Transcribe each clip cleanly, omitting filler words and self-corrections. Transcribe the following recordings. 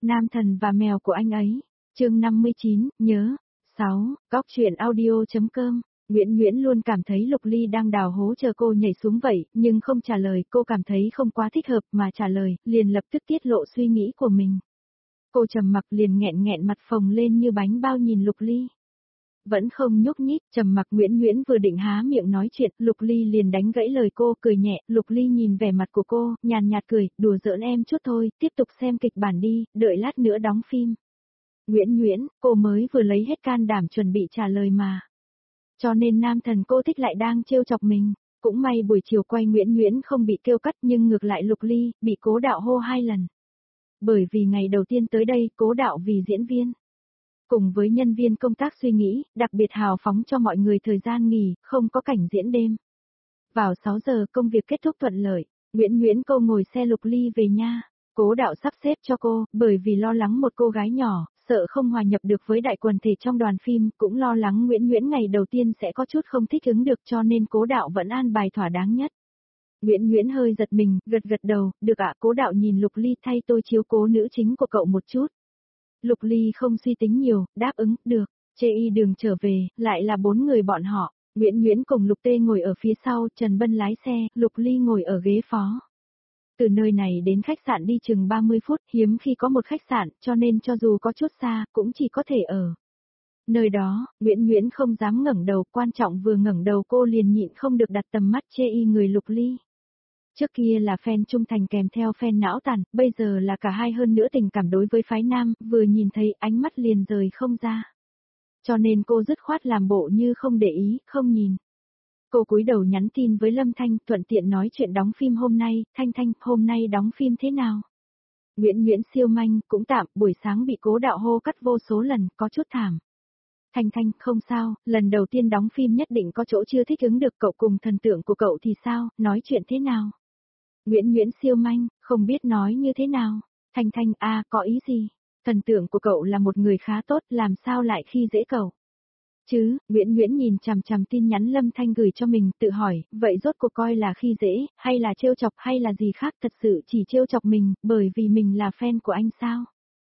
Nam thần và mèo của anh ấy. Chương 59, nhớ. 6. Góc truyện audio.com. Nguyễn Nguyễn luôn cảm thấy Lục Ly đang đào hố chờ cô nhảy xuống vậy, nhưng không trả lời, cô cảm thấy không quá thích hợp mà trả lời, liền lập tức tiết lộ suy nghĩ của mình. Cô trầm mặc liền nghẹn nghẹn mặt phồng lên như bánh bao nhìn Lục Ly. Vẫn không nhúc nhích, trầm mặc. Nguyễn Nguyễn vừa định há miệng nói chuyện, Lục Ly liền đánh gãy lời cô, cười nhẹ. Lục Ly nhìn vẻ mặt của cô, nhàn nhạt cười, đùa giỡn em chút thôi, tiếp tục xem kịch bản đi, đợi lát nữa đóng phim. Nguyễn Nguyễn, cô mới vừa lấy hết can đảm chuẩn bị trả lời mà. Cho nên nam thần cô thích lại đang trêu chọc mình. Cũng may buổi chiều quay Nguyễn Nguyễn không bị kêu cắt, nhưng ngược lại Lục Ly bị Cố Đạo hô 2 lần. Bởi vì ngày đầu tiên tới đây, Cố Đạo vì diễn viên cùng với nhân viên công tác suy nghĩ, đặc biệt hào phóng cho mọi người thời gian nghỉ, không có cảnh diễn đêm. Vào 6 giờ công việc kết thúc thuận lợi, Nguyễn Nguyễn cô ngồi xe Lục Ly về nha. Cố Đạo sắp xếp cho cô, bởi vì lo lắng một cô gái nhỏ, sợ không hòa nhập được với đại quần thể trong đoàn phim, cũng lo lắng Nguyễn Nguyễn ngày đầu tiên sẽ có chút không thích ứng được, cho nên Cố Đạo vẫn an bài thỏa đáng nhất. Nguyễn Nguyễn hơi giật mình, gật gật đầu, được ạ. Cố Đạo nhìn Lục Ly, thay tôi chiếu cố nữ chính của cậu một chút. Lục Ly không suy tính nhiều, đáp ứng, được. Chê y đường trở về, lại là 4 người bọn họ. Nguyễn Nguyễn cùng Lục Tê ngồi ở phía sau, Trần Bân lái xe, Lục Ly ngồi ở ghế phó. Từ nơi này đến khách sạn đi chừng 30 phút, hiếm khi có một khách sạn, cho nên cho dù có chút xa, cũng chỉ có thể ở nơi đó. Nguyễn Nguyễn không dám ngẩng đầu, quan trọng vừa ngẩng đầu cô liền nhịn không được đặt tầm mắt chê y người Lục Ly. Trước kia là fan trung thành kèm theo fan não tàn, bây giờ là cả hai, hơn nữa tình cảm đối với phái nam, vừa nhìn thấy ánh mắt liền rời không ra. Cho nên cô dứt khoát làm bộ như không để ý, không nhìn. Cô cúi đầu nhắn tin với Lâm Thanh, thuận tiện nói chuyện đóng phim hôm nay. Thanh Thanh, hôm nay đóng phim thế nào? Nguyễn Nguyễn siêu manh, cũng tạm, buổi sáng bị Cố Đạo hô cắt vô số lần, có chút thảm. Thanh Thanh, không sao, lần đầu tiên đóng phim nhất định có chỗ chưa thích ứng được. Cậu cùng thần tượng của cậu thì sao, nói chuyện thế nào? Nguyễn Nguyễn siêu manh, không biết nói như thế nào. Thanh Thanh, có ý gì? Thần tượng của cậu là một người khá tốt, làm sao lại khi dễ cậu? Chứ, Nguyễn Nguyễn nhìn chằm chằm tin nhắn Lâm Thanh gửi cho mình, tự hỏi, vậy rốt cuộc coi là khi dễ, hay là trêu chọc, hay là gì khác? Thật sự chỉ trêu chọc mình, bởi vì mình là fan của anh sao?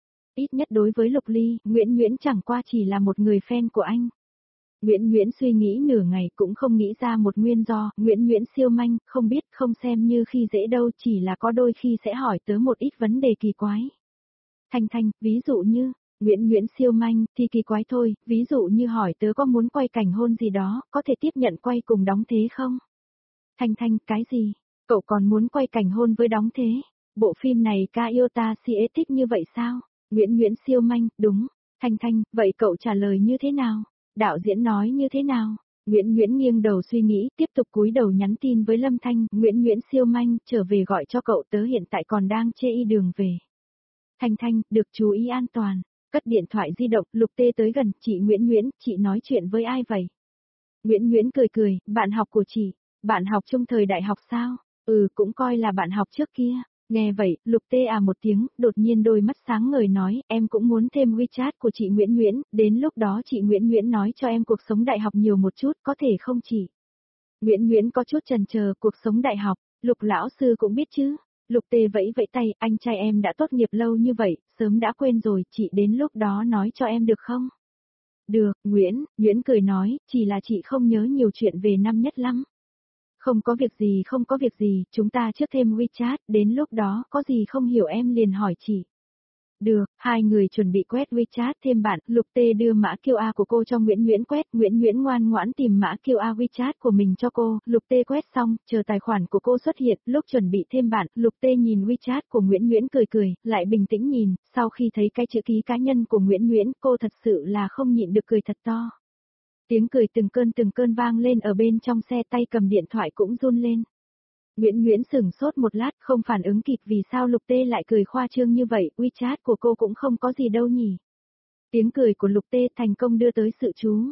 Ít nhất đối với Lục Ly, Nguyễn Nguyễn chẳng qua chỉ là một người fan của anh. Nguyễn Nguyễn suy nghĩ nửa ngày cũng không nghĩ ra một nguyên do. Nguyễn Nguyễn siêu manh, không biết, không xem như khi dễ đâu, chỉ là có đôi khi sẽ hỏi tớ một ít vấn đề kỳ quái. Thanh Thanh, ví dụ như, Nguyễn Nguyễn siêu manh, thì kỳ quái thôi, ví dụ như hỏi tớ có muốn quay cảnh hôn gì đó, có thể tiếp nhận quay cùng đóng thế không? Thanh Thanh, cái gì? Cậu còn muốn quay cảnh hôn với đóng thế? Bộ phim này ca yêu ta si ế thích như vậy sao? Nguyễn Nguyễn siêu manh, đúng. Thanh Thanh, vậy cậu trả lời như thế nào? Đạo diễn nói như thế nào? Nguyễn Nguyễn nghiêng đầu suy nghĩ, tiếp tục cúi đầu nhắn tin với Lâm Thanh. Nguyễn Nguyễn siêu manh, trở về gọi cho cậu, tớ hiện tại còn đang chê y đường về. Thanh Thanh, được chú ý an toàn. Cất điện thoại di động, Lục Tê tới gần, chị Nguyễn Nguyễn, chị nói chuyện với ai vậy? Nguyễn Nguyễn cười cười, bạn học của chị. Bạn học chung thời đại học sao? Ừ, cũng coi là bạn học trước kia. Nghe vậy, Lục Tê một tiếng, đột nhiên đôi mắt sáng ngời nói, em cũng muốn thêm WeChat của chị Nguyễn Nguyễn, đến lúc đó chị Nguyễn Nguyễn nói cho em cuộc sống đại học nhiều một chút, có thể không chị? Nguyễn Nguyễn có chút chần chờ, cuộc sống đại học, Lục lão sư cũng biết chứ. Lục Tê vẫy vẫy tay, anh trai em đã tốt nghiệp lâu như vậy, sớm đã quên rồi, chị đến lúc đó nói cho em được không? Được, Nguyễn cười nói, chỉ là chị không nhớ nhiều chuyện về năm nhất lắm. Không có việc gì, không có việc gì, chúng ta trước thêm WeChat, đến lúc đó có gì không hiểu em liền hỏi chị. Được, hai người chuẩn bị quét WeChat thêm bạn, Lục Tê đưa mã QR của cô cho Nguyễn Nguyễn quét, Nguyễn Nguyễn ngoan ngoãn tìm mã QR WeChat của mình cho cô, Lục Tê quét xong, chờ tài khoản của cô xuất hiện, lúc chuẩn bị thêm bạn, Lục Tê nhìn WeChat của Nguyễn Nguyễn cười cười, lại bình tĩnh nhìn, sau khi thấy cái chữ ký cá nhân của Nguyễn Nguyễn, cô thật sự là không nhịn được cười thật to. Tiếng cười từng cơn vang lên ở bên trong xe, tay cầm điện thoại cũng run lên. Nguyễn Nguyễn sửng sốt một lát không phản ứng kịp vì sao Lục Tê lại cười khoa trương như vậy, WeChat của cô cũng không có gì đâu nhỉ. Tiếng cười của Lục Tê thành công đưa tới sự chú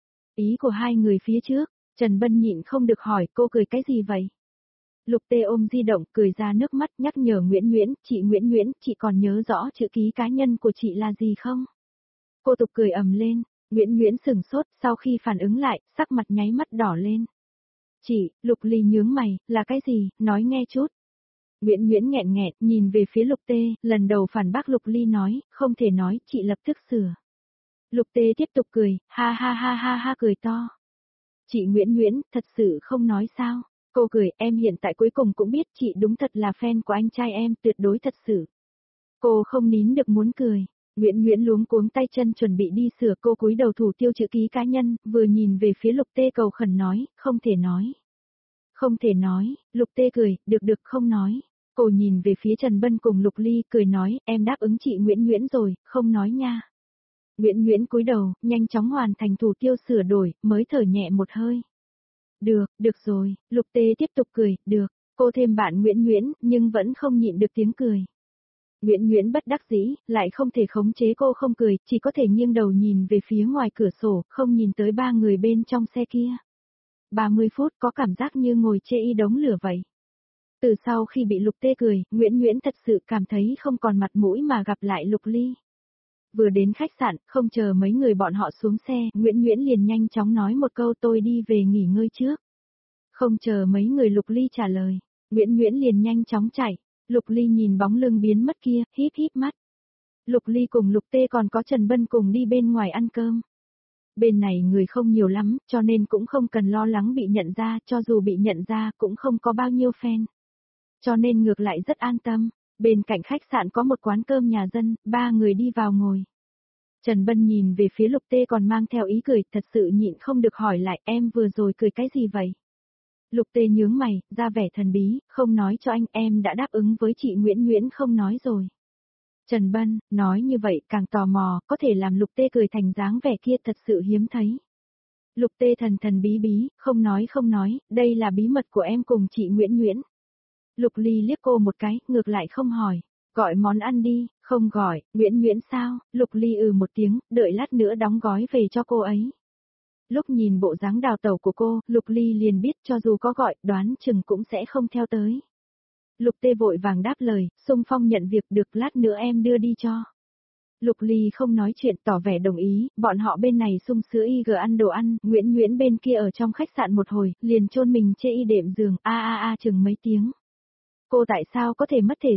ý của hai người phía trước, Trần Bân nhịn không được hỏi cô cười cái gì vậy. Lục Tê ôm di động cười ra nước mắt nhắc nhở Nguyễn Nguyễn, chị Nguyễn Nguyễn, chị còn nhớ rõ chữ ký cá nhân của chị là gì không? Cô tục cười ầm lên, Nguyễn Nguyễn sửng sốt sau khi phản ứng lại, sắc mặt nháy mắt đỏ lên. Chị, Lục Ly nhướng mày, là cái gì, nói nghe chút. Nguyễn Nguyễn nghẹn nghẹn, nhìn về phía Lục Tê, lần đầu phản bác Lục Ly nói, không thể nói, chị lập tức sửa. Lục Tê tiếp tục cười, ha ha ha ha ha cười to. Chị Nguyễn Nguyễn, thật sự không nói sao? Cô cười, em hiện tại cuối cùng cũng biết chị đúng thật là fan của anh trai em, tuyệt đối thật sự. Cô không nín được muốn cười. Nguyễn Nguyễn luống cuống tay chân chuẩn bị đi sửa, cô cúi đầu thủ tiêu chữ ký cá nhân, vừa nhìn về phía Lục Tê cầu khẩn nói, không thể nói. Không thể nói, Lục Tê cười, được không nói. Cô nhìn về phía Trần Bân cùng Lục Ly, cười nói, em đáp ứng chị Nguyễn Nguyễn rồi, không nói nha. Nguyễn Nguyễn cúi đầu, nhanh chóng hoàn thành thủ tiêu sửa đổi, mới thở nhẹ một hơi. Được rồi, Lục Tê tiếp tục cười, được, cô thêm bạn Nguyễn Nguyễn, nhưng vẫn không nhịn được tiếng cười. Nguyễn Nguyễn bất đắc dĩ, lại không thể khống chế cô không cười, chỉ có thể nghiêng đầu nhìn về phía ngoài cửa sổ, không nhìn tới ba người bên trong xe kia. 30 phút có cảm giác như ngồi chê y đống lửa vậy. Từ sau khi bị Lục Tê cười, Nguyễn Nguyễn thật sự cảm thấy không còn mặt mũi mà gặp lại Lục Ly. Vừa đến khách sạn, không chờ mấy người bọn họ xuống xe, Nguyễn Nguyễn liền nhanh chóng nói một câu tôi đi về nghỉ ngơi trước. Không chờ mấy người Lục Ly trả lời, Nguyễn Nguyễn liền nhanh chóng chạy. Lục Ly nhìn bóng lưng biến mất kia, híp híp mắt. Lục Ly cùng Lục Tê còn có Trần Bân cùng đi bên ngoài ăn cơm. Bên này người không nhiều lắm, cho nên cũng không cần lo lắng bị nhận ra, cho dù bị nhận ra cũng không có bao nhiêu fan. Cho nên ngược lại rất an tâm. Bên cạnh khách sạn có một quán cơm nhà dân, ba người đi vào ngồi. Trần Bân nhìn về phía Lục Tê còn mang theo ý cười, thật sự nhịn không được hỏi lại, em vừa rồi cười cái gì vậy? Lục Tê nhướng mày, ra vẻ thần bí, không nói cho anh, em đã đáp ứng với chị Nguyễn Nguyễn không nói rồi. Trần Bân, nói như vậy càng tò mò, có thể làm Lục Tê cười thành dáng vẻ kia thật sự hiếm thấy. Lục Tê thần bí, không nói, đây là bí mật của em cùng chị Nguyễn Nguyễn. Lục Ly liếc cô một cái, ngược lại không hỏi. Gọi món ăn đi, không gọi, Nguyễn Nguyễn sao? Lục Ly một tiếng, đợi lát nữa đóng gói về cho cô ấy. Lúc nhìn bộ dáng đào tẩu của cô, Lục Ly liền biết cho dù có gọi, đoán chừng cũng sẽ không theo tới. Lục Tê vội vàng đáp lời, xung phong nhận việc được, lát nữa em đưa đi cho. Lục Ly không nói chuyện tỏ vẻ đồng ý, bọn họ bên này sung sữa IG ăn đồ ăn, Nguyễn Nguyễn bên kia ở trong khách sạn một hồi, liền chôn mình chê y đệm giường, chừng mấy tiếng. Cô tại sao có thể mất thể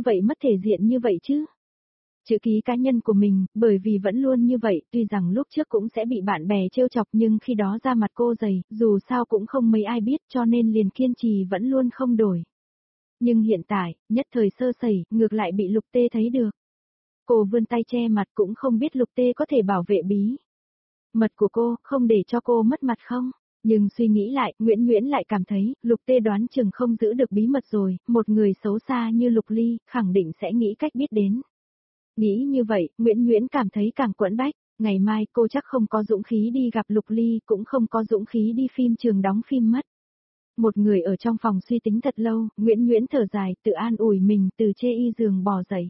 diện như vậy chứ? Chữ ký cá nhân của mình, bởi vì vẫn luôn như vậy, tuy rằng lúc trước cũng sẽ bị bạn bè trêu chọc nhưng khi đó ra mặt cô dày, dù sao cũng không mấy ai biết cho nên liền kiên trì vẫn luôn không đổi. Nhưng hiện tại, nhất thời sơ sẩy, ngược lại bị Lục Tê thấy được. Cô vươn tay che mặt cũng không biết Lục Tê có thể bảo vệ bí mật của cô, không để cho cô mất mặt không? Nhưng suy nghĩ lại, Nguyễn Nguyễn lại cảm thấy, Lục Tê đoán chừng không giữ được bí mật rồi, một người xấu xa như Lục Ly, khẳng định sẽ nghĩ cách biết đến. Nghĩ như vậy, Nguyễn Nguyễn cảm thấy càng quẫn bách, ngày mai cô chắc không có dũng khí đi gặp Lục Ly, cũng không có dũng khí đi phim trường đóng phim mất. Một người ở trong phòng suy tính thật lâu, Nguyễn Nguyễn thở dài, tự an ủi mình từ chê y giường bò dậy.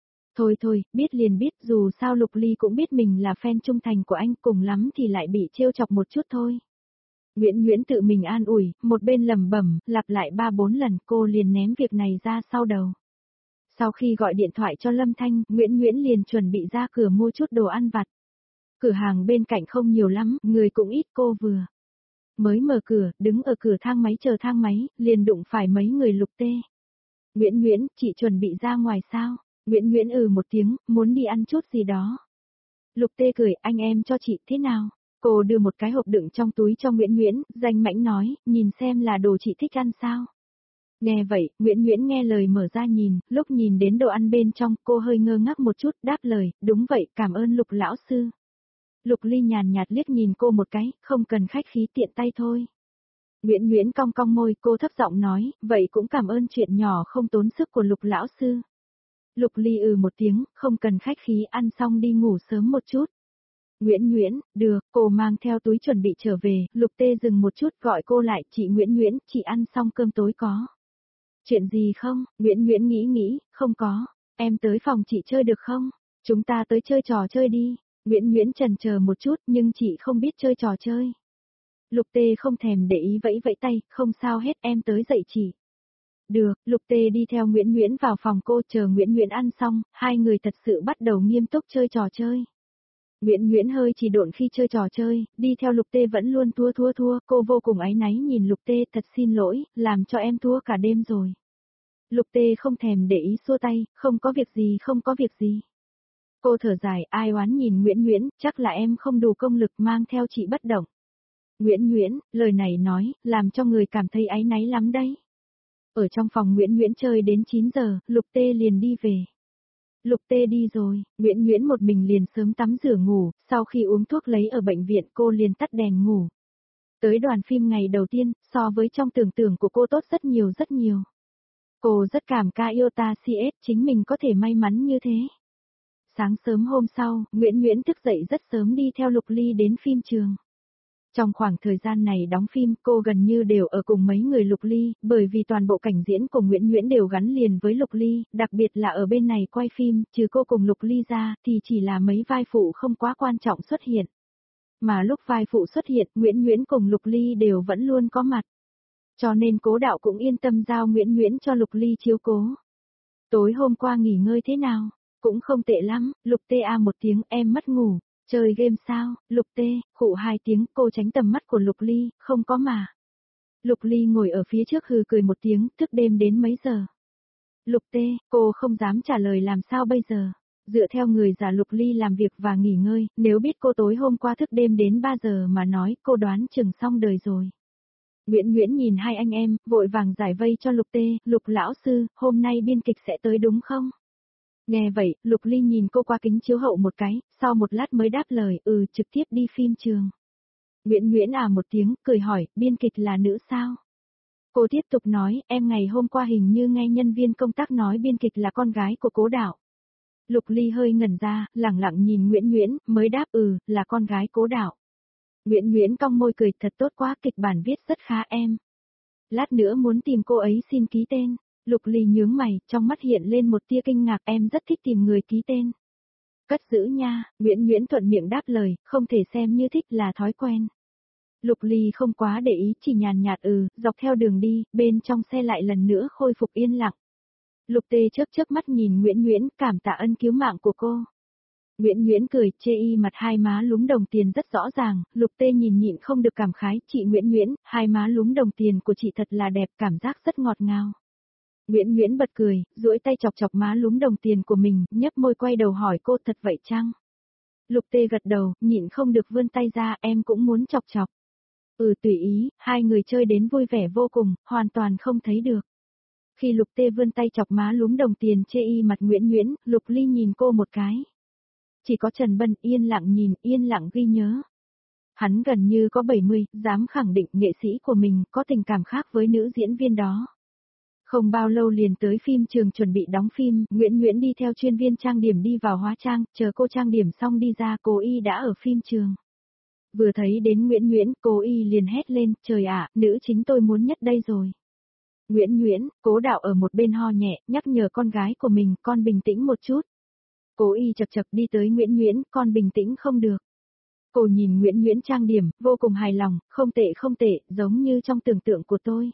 Thôi, biết liền biết, dù sao Lục Ly cũng biết mình là fan trung thành của anh, cùng lắm thì lại bị trêu chọc một chút thôi. Nguyễn Nguyễn tự mình an ủi, một bên lẩm bẩm, lặp lại 3-4 lần, cô liền ném việc này ra sau đầu. Sau khi gọi điện thoại cho Lâm Thanh, Nguyễn Nguyễn liền chuẩn bị ra cửa mua chút đồ ăn vặt. Cửa hàng bên cạnh không nhiều lắm, người cũng ít, cô vừa mới mở cửa, đứng ở cửa thang máy chờ thang máy, liền đụng phải mấy người Lục Tê. Nguyễn Nguyễn, chị chuẩn bị ra ngoài sao? Nguyễn Nguyễn một tiếng, muốn đi ăn chút gì đó. Lục Tê cười, anh em cho chị thế nào? Cô đưa một cái hộp đựng trong túi cho Nguyễn Nguyễn, danh mãnh nói, nhìn xem là đồ chị thích ăn sao? Nghe vậy, Nguyễn Nguyễn nghe lời mở ra nhìn, lúc nhìn đến đồ ăn bên trong, cô hơi ngơ ngác một chút, đáp lời, đúng vậy, cảm ơn Lục lão sư. Lục Ly nhàn nhạt liếc nhìn cô một cái, không cần khách khí, tiện tay thôi. Nguyễn Nguyễn cong cong môi, cô thấp giọng nói, vậy cũng cảm ơn chuyện nhỏ không tốn sức của Lục lão sư. Lục Ly một tiếng, không cần khách khí, ăn xong đi ngủ sớm một chút. Nguyễn Nguyễn, được, cô mang theo túi chuẩn bị trở về, Lục Tê dừng một chút gọi cô lại, chị Nguyễn Nguyễn, chị ăn xong cơm tối có. Chuyện gì không? Nguyễn Nguyễn nghĩ, không có, em tới phòng chị chơi được không? Chúng ta tới chơi trò chơi đi. Nguyễn Nguyễn chần chờ một chút nhưng chị không biết chơi trò chơi. Lục Tê không thèm để ý vẫy vẫy tay, không sao hết, em tới dạy chị. Được, Lục Tê đi theo Nguyễn Nguyễn vào phòng cô, chờ Nguyễn Nguyễn ăn xong, hai người thật sự bắt đầu nghiêm túc chơi trò chơi. Nguyễn Nguyễn hơi chỉ độn khi chơi trò chơi, đi theo Lục Tê vẫn luôn thua, cô vô cùng áy náy nhìn Lục Tê, thật xin lỗi, làm cho em thua cả đêm rồi. Lục Tê không thèm để ý xua tay, không có việc gì không có việc gì. Cô thở dài, ai oán nhìn Nguyễn Nguyễn, chắc là em không đủ công lực mang theo chị bất động. Nguyễn Nguyễn, lời này nói, làm cho người cảm thấy áy náy lắm đấy. Ở trong phòng Nguyễn Nguyễn chơi đến 9 giờ, Lục Tê liền đi về. Lục Tê đi rồi, Nguyễn Nguyễn một mình liền sớm tắm rửa ngủ, sau khi uống thuốc lấy ở bệnh viện cô liền tắt đèn ngủ. Tới đoàn phim ngày đầu tiên, so với trong tưởng tượng của cô tốt rất nhiều rất nhiều. Cô rất cảm ca Iota CS chính mình có thể may mắn như thế. Sáng sớm hôm sau, Nguyễn Nguyễn thức dậy rất sớm đi theo Lục Ly đến phim trường. Trong khoảng thời gian này đóng phim, cô gần như đều ở cùng mấy người Lục Ly, bởi vì toàn bộ cảnh diễn của Nguyễn Nguyễn đều gắn liền với Lục Ly, đặc biệt là ở bên này quay phim, trừ cô cùng Lục Ly ra, thì chỉ là mấy vai phụ không quá quan trọng xuất hiện. Mà lúc vai phụ xuất hiện, Nguyễn Nguyễn cùng Lục Ly đều vẫn luôn có mặt. Cho nên Cố Đạo cũng yên tâm giao Nguyễn Nguyễn cho Lục Ly chiếu cố. Tối hôm qua nghỉ ngơi thế nào? Cũng không tệ lắm, Lục Tê a một tiếng, em mất ngủ. Chơi game sao? Lục Tê, khụ hai tiếng, cô tránh tầm mắt của Lục Ly, không có mà. Lục Ly ngồi ở phía trước hừ cười một tiếng, thức đêm đến mấy giờ? Lục Tê, cô không dám trả lời làm sao bây giờ? Dựa theo người già Lục Ly làm việc và nghỉ ngơi, nếu biết cô tối hôm qua thức đêm đến 3 giờ mà nói, cô đoán chừng xong đời rồi. Nguyễn Nguyễn nhìn hai anh em, vội vàng giải vây cho Lục Tê, Lục lão sư, hôm nay biên kịch sẽ tới đúng không? Nghe vậy, Lục Ly nhìn cô qua kính chiếu hậu một cái, sau một lát mới đáp lời, trực tiếp đi phim trường. Nguyễn Nguyễn à một tiếng, cười hỏi, biên kịch là nữ sao? Cô tiếp tục nói, em ngày hôm qua hình như nghe nhân viên công tác nói biên kịch là con gái của Cố Đạo. Lục Ly hơi ngẩn ra, lẳng lặng nhìn Nguyễn Nguyễn, mới đáp là con gái Cố Đạo. Nguyễn Nguyễn cong môi cười, thật tốt quá, kịch bản viết rất khá em. Lát nữa muốn tìm cô ấy xin ký tên. Lục Ly nhướng mày, trong mắt hiện lên một tia kinh ngạc, em rất thích tìm người ký tên. Cất giữ nha, Nguyễn Nguyễn thuận miệng đáp lời, không thể xem như thích là thói quen. Lục Ly không quá để ý, chỉ nhàn nhạt dọc theo đường đi, bên trong xe lại lần nữa khôi phục yên lặng. Lục Tê chớp mắt nhìn Nguyễn Nguyễn, cảm tạ ân cứu mạng của cô. Nguyễn Nguyễn cười, chê y mặt hai má lúm đồng tiền rất rõ ràng, Lục Tê nhìn nhịn không được cảm khái, chị Nguyễn Nguyễn, hai má lúm đồng tiền của chị thật là đẹp, cảm giác rất ngọt ngào. Nguyễn Nguyễn bật cười, duỗi tay chọc chọc má lúm đồng tiền của mình, nhấp môi quay đầu hỏi cô, thật vậy chăng? Lục Tê gật đầu, nhịn không được vươn tay ra, em cũng muốn chọc chọc. Tùy ý, hai người chơi đến vui vẻ vô cùng, hoàn toàn không thấy được. Khi Lục Tê vươn tay chọc má lúm đồng tiền chê y mặt Nguyễn Nguyễn, Lục Ly nhìn cô một cái. Chỉ có Trần Bân yên lặng nhìn, yên lặng ghi nhớ. Hắn gần như có 70, dám khẳng định nghệ sĩ của mình có tình cảm khác với nữ diễn viên đó. Không bao lâu liền tới phim trường chuẩn bị đóng phim, Nguyễn Nguyễn đi theo chuyên viên trang điểm đi vào hóa trang, chờ cô trang điểm xong đi ra, cô y đã ở phim trường. Vừa thấy đến Nguyễn Nguyễn, cô y liền hét lên, trời ạ, nữ chính tôi muốn nhất đây rồi. Nguyễn Nguyễn, Cố Đạo ở một bên ho nhẹ, nhắc nhở con gái của mình, con bình tĩnh một chút. Cô y chập chập đi tới Nguyễn Nguyễn, con bình tĩnh không được. Cô nhìn Nguyễn Nguyễn trang điểm, vô cùng hài lòng, không tệ, giống như trong tưởng tượng của tôi.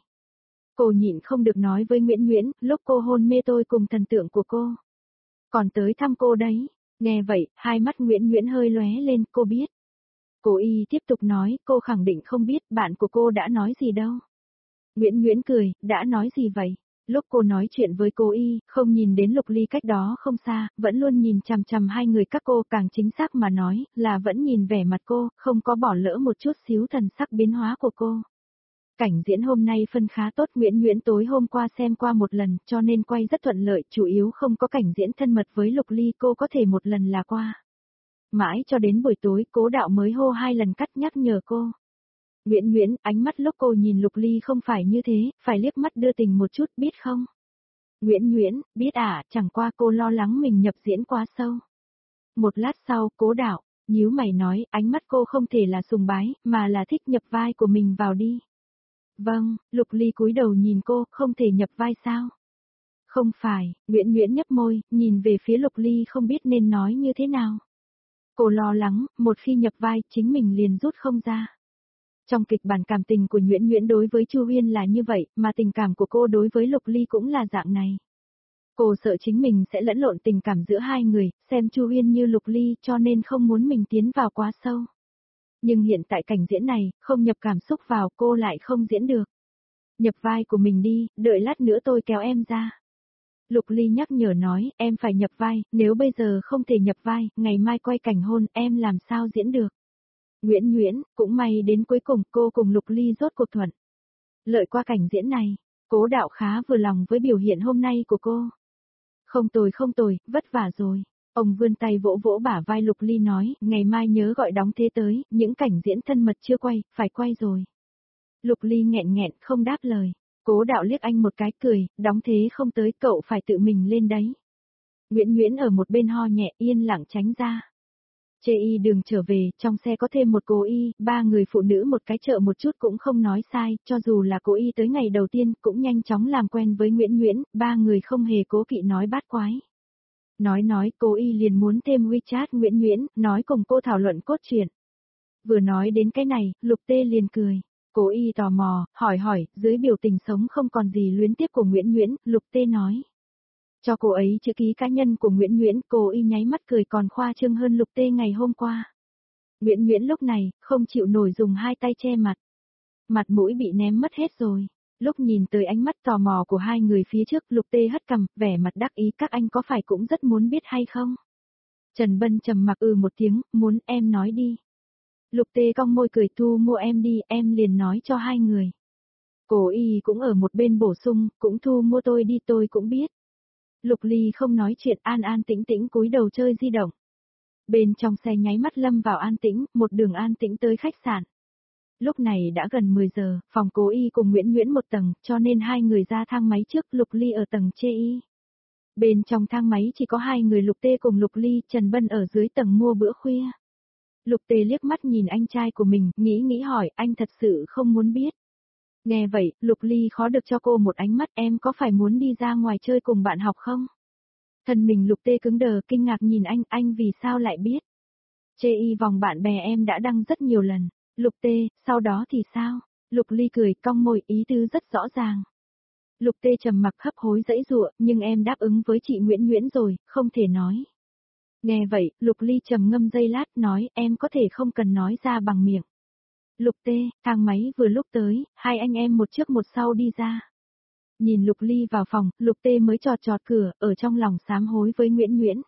Cô nhịn không được nói với Nguyễn Nguyễn, lúc cô hôn mê tôi cùng thần tượng của cô. Còn tới thăm cô đấy. Nghe vậy, hai mắt Nguyễn Nguyễn hơi lóe lên, cô biết. Cô y tiếp tục nói, cô khẳng định không biết, bạn của cô đã nói gì đâu. Nguyễn Nguyễn cười, đã nói gì vậy? Lúc cô nói chuyện với cô y, không nhìn đến Lục Ly cách đó không xa, vẫn luôn nhìn chằm chằm hai người các cô, càng chính xác mà nói, là vẫn nhìn vẻ mặt cô, không có bỏ lỡ một chút xíu thần sắc biến hóa của cô. Cảnh diễn hôm nay phân khá tốt, Nguyễn Nguyễn tối hôm qua xem qua một lần, cho nên quay rất thuận lợi, chủ yếu không có cảnh diễn thân mật với Lục Ly, cô có thể một lần là qua. Mãi cho đến buổi tối, Cố Đạo mới hô 2 lần cắt nhắc nhở cô. Nguyễn Nguyễn, ánh mắt lúc cô nhìn Lục Ly không phải như thế, phải liếc mắt đưa tình một chút, biết không? Nguyễn Nguyễn, biết chẳng qua cô lo lắng mình nhập diễn quá sâu. Một lát sau, Cố Đạo, nhíu mày nói, ánh mắt cô không thể là sùng bái, mà là thích nhập vai của mình vào đi. Vâng, Lục Ly cúi đầu nhìn cô, không thể nhập vai sao? Không phải, Nguyễn Nguyễn nhấp môi, nhìn về phía Lục Ly không biết nên nói như thế nào. Cô lo lắng, một khi nhập vai, chính mình liền rút không ra. Trong kịch bản cảm tình của Nguyễn Nguyễn đối với Chu Uyên là như vậy, mà tình cảm của cô đối với Lục Ly cũng là dạng này. Cô sợ chính mình sẽ lẫn lộn tình cảm giữa hai người, xem Chu Uyên như Lục Ly cho nên không muốn mình tiến vào quá sâu. Nhưng hiện tại cảnh diễn này, không nhập cảm xúc vào cô lại không diễn được. Nhập vai của mình đi, đợi lát nữa tôi kéo em ra. Lục Ly nhắc nhở nói, em phải nhập vai, nếu bây giờ không thể nhập vai, ngày mai quay cảnh hôn, em làm sao diễn được. Nguyễn Nguyễn, cũng may đến cuối cùng cô cùng Lục Ly rốt cuộc thuận. Lợi qua cảnh diễn này, Cố Đạo khá vừa lòng với biểu hiện hôm nay của cô. Không tồi, vất vả rồi. Ông vươn tay vỗ vỗ bả vai Lục Ly nói, ngày mai nhớ gọi đóng thế tới, những cảnh diễn thân mật chưa quay, phải quay rồi. Lục Ly nghẹn nghẹn không đáp lời. Cố Đạo liếc anh một cái cười, đóng thế không tới cậu phải tự mình lên đấy. Nguyễn Nguyễn ở một bên ho nhẹ yên lặng tránh ra. Chê y đường trở về, trong xe có thêm một cô y, ba người phụ nữ một cái chợ một chút cũng không nói sai, cho dù là cô y tới ngày đầu tiên cũng nhanh chóng làm quen với Nguyễn Nguyễn, ba người không hề cố kỵ nói bát quái. Nói, cô y liền muốn thêm WeChat Nguyễn Nguyễn, nói cùng cô thảo luận cốt truyện. Vừa nói đến cái này, Lục Tê liền cười. Cô y tò mò, hỏi, dưới biểu tình sống không còn gì luyến tiếc của Nguyễn Nguyễn, Lục Tê nói. Cho cô ấy chữ ký cá nhân của Nguyễn Nguyễn, cô y nháy mắt cười còn khoa trương hơn Lục Tê ngày hôm qua. Nguyễn Nguyễn lúc này, không chịu nổi dùng hai tay che mặt. Mặt mũi bị ném mất hết rồi. Lúc nhìn tới ánh mắt tò mò của hai người phía trước, Lục Tê hất cằm, vẻ mặt đắc ý các anh có phải cũng rất muốn biết hay không? Trần Bân trầm mặc một tiếng, muốn em nói đi. Lục Tê cong môi cười thu mua em đi, em liền nói cho hai người. Cổ y cũng ở một bên bổ sung, cũng thu mua tôi đi tôi cũng biết. Lục Ly không nói chuyện an an tĩnh tĩnh cúi đầu chơi di động. Bên trong xe nháy mắt lâm vào an tĩnh, một đường an tĩnh tới khách sạn. Lúc này đã gần 10 giờ, phòng Cố y cùng Nguyễn Nguyễn một tầng, cho nên hai người ra thang máy trước, Lục Ly ở tầng chê y. Bên trong thang máy chỉ có hai người Lục Tê cùng Lục Ly, Trần Bân ở dưới tầng mua bữa khuya. Lục Tê liếc mắt nhìn anh trai của mình, nghĩ hỏi, anh thật sự không muốn biết. Nghe vậy, Lục Ly khó được cho cô một ánh mắt, em có phải muốn đi ra ngoài chơi cùng bạn học không? Thân mình Lục Tê cứng đờ kinh ngạc nhìn anh vì sao lại biết? Chê y vòng bạn bè em đã đăng rất nhiều lần. Lục Tê, sau đó thì sao? Lục Ly cười cong môi ý tứ rất rõ ràng. Lục Tê trầm mặc hấp hối dãy dụa, nhưng em đáp ứng với chị Nguyễn Nguyễn rồi, không thể nói. Nghe vậy, Lục Ly trầm ngâm giây lát nói em có thể không cần nói ra bằng miệng. Lục Tê, thang máy vừa lúc tới, hai anh em một trước một sau đi ra. Nhìn Lục Ly vào phòng, Lục Tê mới chọt cửa, ở trong lòng sám hối với Nguyễn Nguyễn.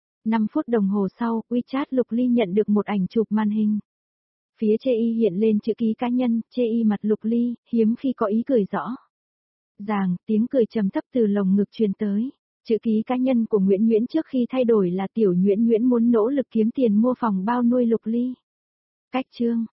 5 phút đồng hồ sau, WeChat Lục Ly nhận được một ảnh chụp màn hình. Phía chê y hiện lên chữ ký cá nhân, chê y mặt Lục Ly, hiếm khi có ý cười rõ. Tiếng cười trầm thấp từ lồng ngực truyền tới. Chữ ký cá nhân của Nguyễn Nguyễn trước khi thay đổi là tiểu Nguyễn Nguyễn muốn nỗ lực kiếm tiền mua phòng bao nuôi Lục Ly. Cách chương